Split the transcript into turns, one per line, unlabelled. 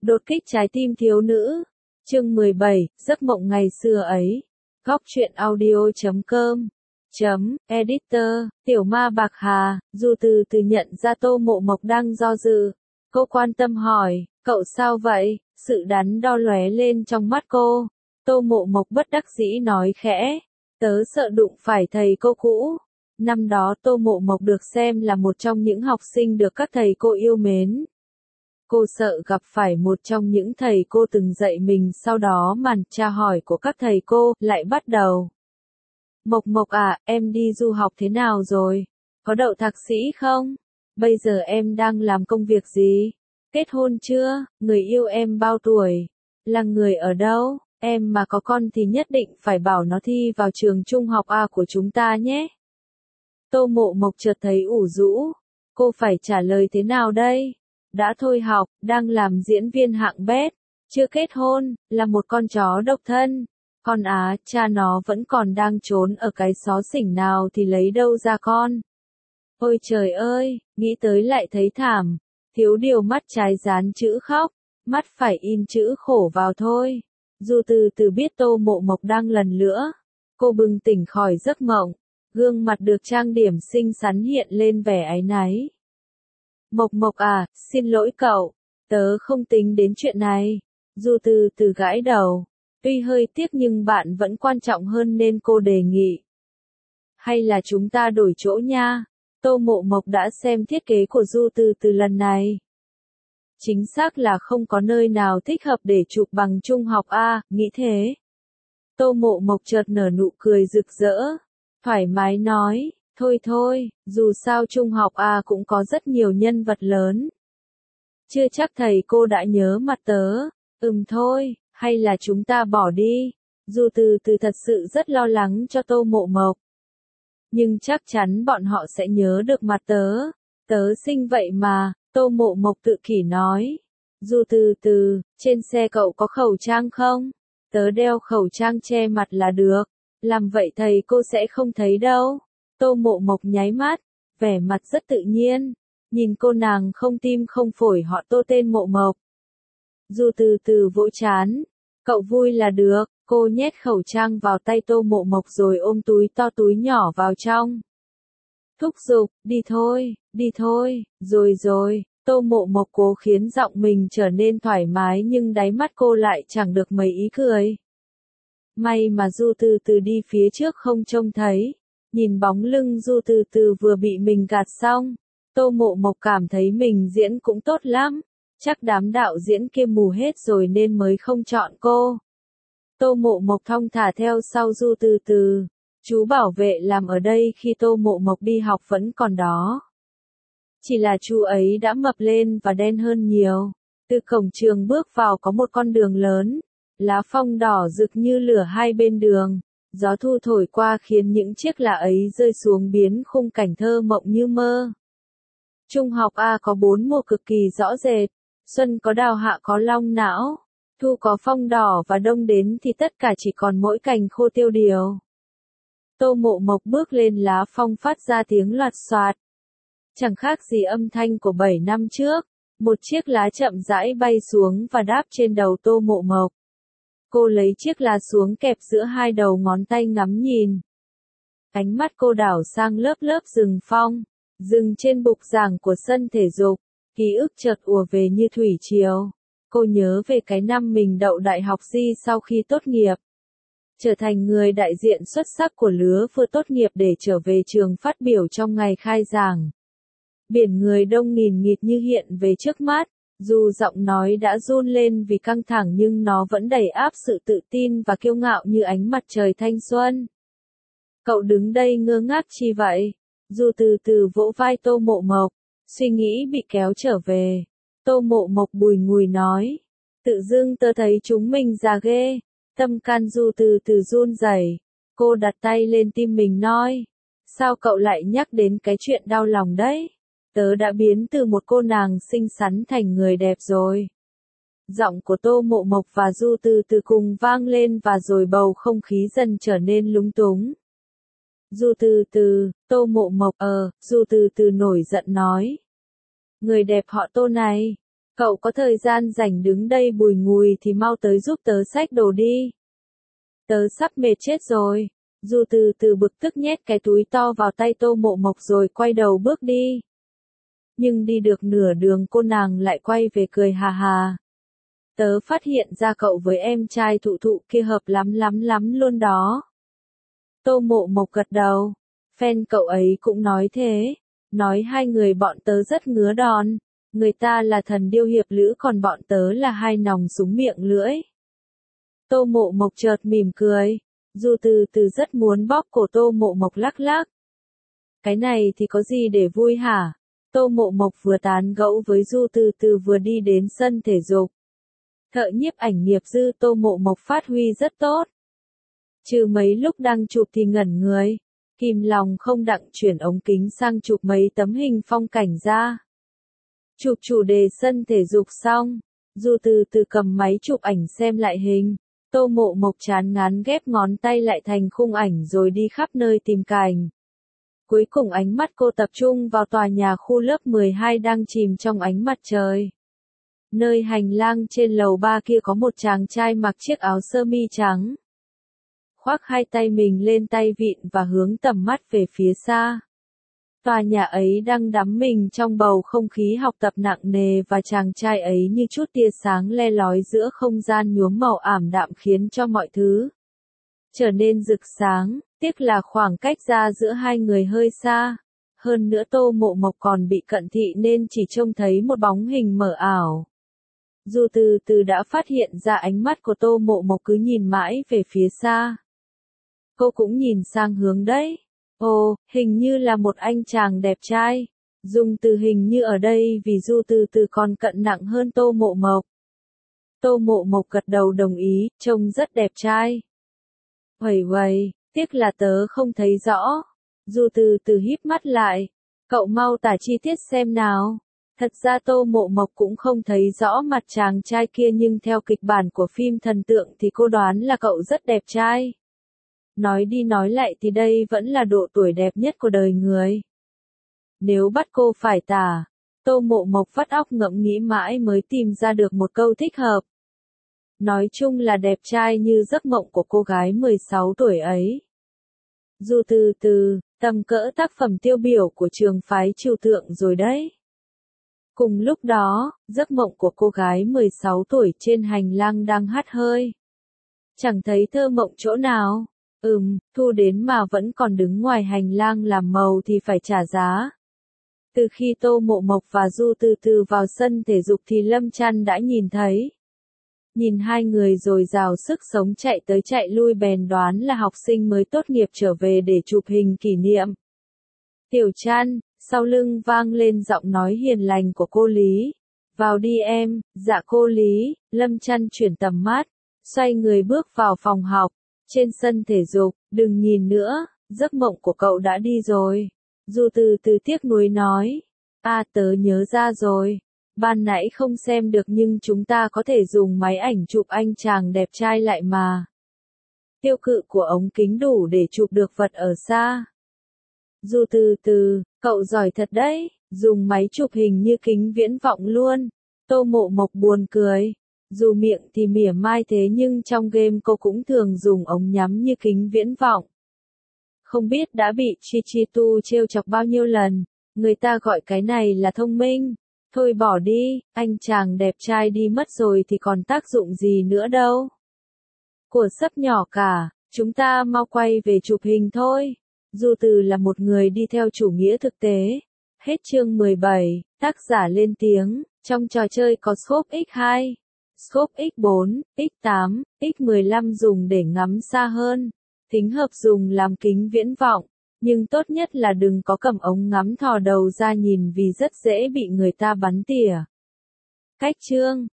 Đột kích trái tim thiếu nữ. Chương 17, giấc mộng ngày xưa ấy. Góc truyện audio.com Editor, Tiểu Ma Bạc Hà. Dù từ từ nhận ra Tô Mộ Mộc đang do dự, cô quan tâm hỏi, cậu sao vậy? Sự đắn đo lóe lên trong mắt cô. Tô Mộ Mộc bất đắc dĩ nói khẽ, tớ sợ đụng phải thầy cô cũ. Năm đó Tô Mộ Mộc được xem là một trong những học sinh được các thầy cô yêu mến. Cô sợ gặp phải một trong những thầy cô từng dạy mình, sau đó màn tra hỏi của các thầy cô lại bắt đầu. Mộc Mộc à, em đi du học thế nào rồi? Có đậu thạc sĩ không? Bây giờ em đang làm công việc gì? Kết hôn chưa? Người yêu em bao tuổi? Là người ở đâu? Em mà có con thì nhất định phải bảo nó thi vào trường trung học A của chúng ta nhé. Tô Mộ Mộc chợt thấy ủ rũ. Cô phải trả lời thế nào đây? Đã thôi học, đang làm diễn viên hạng bét, chưa kết hôn, là một con chó độc thân. Con á, cha nó vẫn còn đang trốn ở cái xó xỉnh nào thì lấy đâu ra con. Ôi trời ơi, nghĩ tới lại thấy thảm. Thiếu điều mắt trái dán chữ khóc, mắt phải in chữ khổ vào thôi. Dù từ từ biết Tô Mộ Mộc đang lần nữa. Cô bừng tỉnh khỏi giấc mộng. Gương mặt được trang điểm xinh xắn hiện lên vẻ áy náy. Mộc Mộc à, xin lỗi cậu, tớ không tính đến chuyện này. Dù từ từ gãi đầu, tuy hơi tiếc nhưng bạn vẫn quan trọng hơn nên cô đề nghị. Hay là chúng ta đổi chỗ nha? Tô Mộ Mộc đã xem thiết kế của Du từ từ lần này. Chính xác là không có nơi nào thích hợp để chụp bằng trung học A, nghĩ thế. Tô Mộ Mộc chợt nở nụ cười rực rỡ, thoải mái nói. Thôi thôi, dù sao trung học A cũng có rất nhiều nhân vật lớn. Chưa chắc thầy cô đã nhớ mặt tớ. Thôi, hay là chúng ta bỏ đi. Dù từ từ thật sự rất lo lắng cho Tô Mộ Mộc. Nhưng chắc chắn bọn họ sẽ nhớ được mặt tớ. Tớ xinh vậy mà, Tô Mộ Mộc tự kỷ nói. Dù từ từ, trên xe cậu có khẩu trang không? Tớ đeo khẩu trang che mặt là được. Làm vậy thầy cô sẽ không thấy đâu. Tô Mộ Mộc nháy mắt, vẻ mặt rất tự nhiên, nhìn cô nàng không tim không phổi họ Tô tên Mộ Mộc. Dù từ từ vỗ chán, cậu vui là được, cô nhét khẩu trang vào tay Tô Mộ Mộc rồi ôm túi to túi nhỏ vào trong. Thúc giục, đi thôi, rồi, Tô Mộ Mộc cố khiến giọng mình trở nên thoải mái nhưng đáy mắt cô lại chẳng được mấy ý cười. May mà Du từ từ đi phía trước không trông thấy. Nhìn bóng lưng Du từ từ vừa bị mình gạt xong, Tô Mộ Mộc cảm thấy mình diễn cũng tốt lắm, chắc đám đạo diễn kia mù hết rồi nên mới không chọn cô. Tô Mộ Mộc thong thả theo sau Du từ từ, chú bảo vệ làm ở đây khi Tô Mộ Mộc đi học vẫn còn đó. Chỉ là chú ấy đã mập lên và đen hơn nhiều. Từ cổng trường bước vào có một con đường lớn, lá phong đỏ rực như lửa hai bên đường. Gió thu thổi qua khiến những chiếc lá ấy rơi xuống biến khung cảnh thơ mộng như mơ. Trung học A có 4 mùa cực kỳ rõ rệt. Xuân có đào, hạ có long não, thu có phong đỏ và đông đến thì tất cả chỉ còn mỗi cành khô tiêu điều. Tô Mộ Mộc bước lên lá phong phát ra tiếng loạt xoạt. Chẳng khác gì âm thanh của 7 năm trước. Một chiếc lá chậm rãi bay xuống và đáp trên đầu Tô Mộ Mộc. Cô lấy chiếc lá xuống kẹp giữa hai đầu ngón tay ngắm nhìn. Ánh mắt cô đảo sang lớp lớp rừng phong, rừng trên bục giảng của sân thể dục. Ký ức chợt ùa về như thủy triều. Cô nhớ về cái năm mình đậu đại học Di sau khi tốt nghiệp. Trở thành người đại diện xuất sắc của lứa vừa tốt nghiệp để trở về trường phát biểu trong ngày khai giảng. Biển người đông nghìn nghịt như hiện về trước mắt. Dù giọng nói đã run lên vì căng thẳng nhưng nó vẫn đầy áp sự tự tin và kiêu ngạo như ánh mặt trời thanh xuân. Cậu đứng đây ngơ ngác chi vậy? Dù từ từ vỗ vai Tô Mộ Mộc, suy nghĩ bị kéo trở về. Tô Mộ Mộc bùi ngùi nói. Tự dưng tớ thấy chúng mình già ghê. Tâm can Du từ từ run rẩy. Cô đặt tay lên tim mình nói. Sao cậu lại nhắc đến cái chuyện đau lòng đấy? Tớ đã biến từ một cô nàng xinh xắn thành người đẹp rồi. Giọng của Tô Mộ Mộc và Du từ từ cùng vang lên và rồi bầu không khí dần trở nên lúng túng. Du từ từ, Tô Mộ Mộc, Du từ từ nổi giận nói. Người đẹp họ Tô này, Cậu có thời gian rảnh đứng đây bùi ngùi thì mau tới giúp tớ xách đồ đi. Tớ sắp mệt chết rồi. Du Từ Từ bực tức nhét cái túi to vào tay Tô Mộ Mộc rồi quay đầu bước đi. Nhưng đi được nửa đường cô nàng lại quay về cười hà hà. Tớ phát hiện ra cậu với em trai Thụ Thụ kia hợp lắm luôn đó. Tô Mộ Mộc gật đầu. Fan cậu ấy cũng nói thế. Nói hai người bọn tớ rất ngứa đòn. Người ta là thần điêu hiệp lữ còn bọn tớ là hai nòng súng miệng lưỡi. Tô Mộ Mộc chợt mỉm cười. Du Từ Từ rất muốn bóp cổ Tô Mộ Mộc lắc lắc. Cái này thì có gì để vui hả? Tô Mộ Mộc vừa tán gẫu với Du Từ Từ vừa đi đến sân thể dục. Thợ nhiếp ảnh nghiệp dư Tô Mộ Mộc phát huy rất tốt. Trừ mấy lúc đang chụp thì ngẩn người. Kìm lòng không đặng chuyển ống kính sang chụp mấy tấm hình phong cảnh ra. Chụp chủ đề sân thể dục xong. Du Từ Từ cầm máy chụp ảnh xem lại hình. Tô Mộ Mộc chán ngán ghép ngón tay lại thành khung ảnh rồi đi khắp nơi tìm cảnh. Cuối cùng ánh mắt cô tập trung vào tòa nhà khu lớp 12 đang chìm trong ánh mặt trời. Nơi hành lang trên lầu 3 kia có một chàng trai mặc chiếc áo sơ mi trắng. Khoác hai tay mình lên tay vịn và hướng tầm mắt về phía xa. Tòa nhà ấy đang đắm mình trong bầu không khí học tập nặng nề và chàng trai ấy như chút tia sáng le lói giữa không gian nhuốm màu ảm đạm khiến cho mọi thứ trở nên rực sáng, tiếc là khoảng cách ra giữa hai người hơi xa. Hơn nữa Tô Mộ Mộc còn bị cận thị nên chỉ trông thấy một bóng hình mờ ảo. Du Từ Từ đã phát hiện ra ánh mắt của Tô Mộ Mộc cứ nhìn mãi về phía xa. Cô cũng nhìn sang hướng đấy. Ồ, hình như là một anh chàng đẹp trai. Dùng từ hình như ở đây vì Du Từ Từ còn cận nặng hơn Tô Mộ Mộc. Tô Mộ Mộc gật đầu đồng ý, trông rất đẹp trai. Uầy, tiếc là tớ không thấy rõ. Du Từ Từ híp mắt lại. Cậu mau tả chi tiết xem nào. Thật ra Tô Mộ Mộc cũng không thấy rõ mặt chàng trai kia nhưng theo kịch bản của phim thần tượng thì cô đoán là cậu rất đẹp trai. Nói đi nói lại thì đây vẫn là độ tuổi đẹp nhất của đời người. Nếu bắt cô phải tả, Tô Mộ Mộc vắt óc ngẫm nghĩ mãi mới tìm ra được một câu thích hợp. Nói chung là đẹp trai như giấc mộng của cô gái 16 tuổi ấy. Du Từ Từ, tầm cỡ tác phẩm tiêu biểu của trường phái trừu tượng rồi đấy. Cùng lúc đó, giấc mộng của cô gái 16 tuổi trên hành lang đang hắt hơi. Chẳng thấy thơ mộng chỗ nào. Thu đến mà vẫn còn đứng ngoài hành lang làm màu thì phải trả giá. Từ khi Tô Mộ Mộc và Du Từ Từ vào sân thể dục thì Lâm Trăn đã nhìn thấy. Nhìn hai người rồi dào sức sống chạy tới chạy lui bèn đoán là học sinh mới tốt nghiệp trở về để chụp hình kỷ niệm. Tiểu Trăn, sau lưng vang lên giọng nói hiền lành của cô Lý. Vào đi em, dạ cô Lý. Lâm Trăn chuyển tầm mắt, xoay người bước vào phòng học. Trên sân thể dục, đừng nhìn nữa, giấc mộng của cậu đã đi rồi. Du Từ Từ tiếc nuối nói. Tớ nhớ ra rồi. Ban nãy không xem được nhưng chúng ta có thể dùng máy ảnh chụp anh chàng đẹp trai lại mà. Tiêu cự của ống kính đủ để chụp được vật ở xa. Du Từ Từ, cậu giỏi thật đấy, dùng máy chụp hình như kính viễn vọng luôn. Tô Mộ Mộc buồn cười. Dù miệng thì mỉa mai thế nhưng trong game cô cũng thường dùng ống nhắm như kính viễn vọng. Không biết đã bị Chichitu trêu chọc bao nhiêu lần, người ta gọi cái này là thông minh. Thôi bỏ đi, anh chàng đẹp trai đi mất rồi thì còn tác dụng gì nữa đâu. Của sấp nhỏ cả, chúng ta mau quay về chụp hình thôi. Du Từ là một người đi theo chủ nghĩa thực tế. Hết chương 17, tác giả lên tiếng, trong trò chơi có Scope X2. Scope X4, X8, X15 dùng để ngắm xa hơn, tính hợp dùng làm kính viễn vọng, nhưng tốt nhất là đừng có cầm ống ngắm thò đầu ra nhìn vì rất dễ bị người ta bắn tỉa. Cách chương